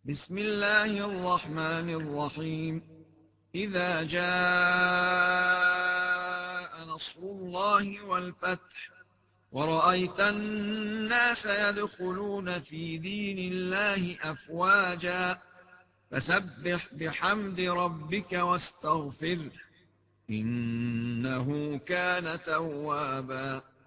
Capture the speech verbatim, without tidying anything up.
بسم الله الرحمن الرحيم إذا جاء نصر الله والفتح ورأيت الناس يدخلون في دين الله أفواجا فسبح بحمد ربك واستغفره إنه كان توابا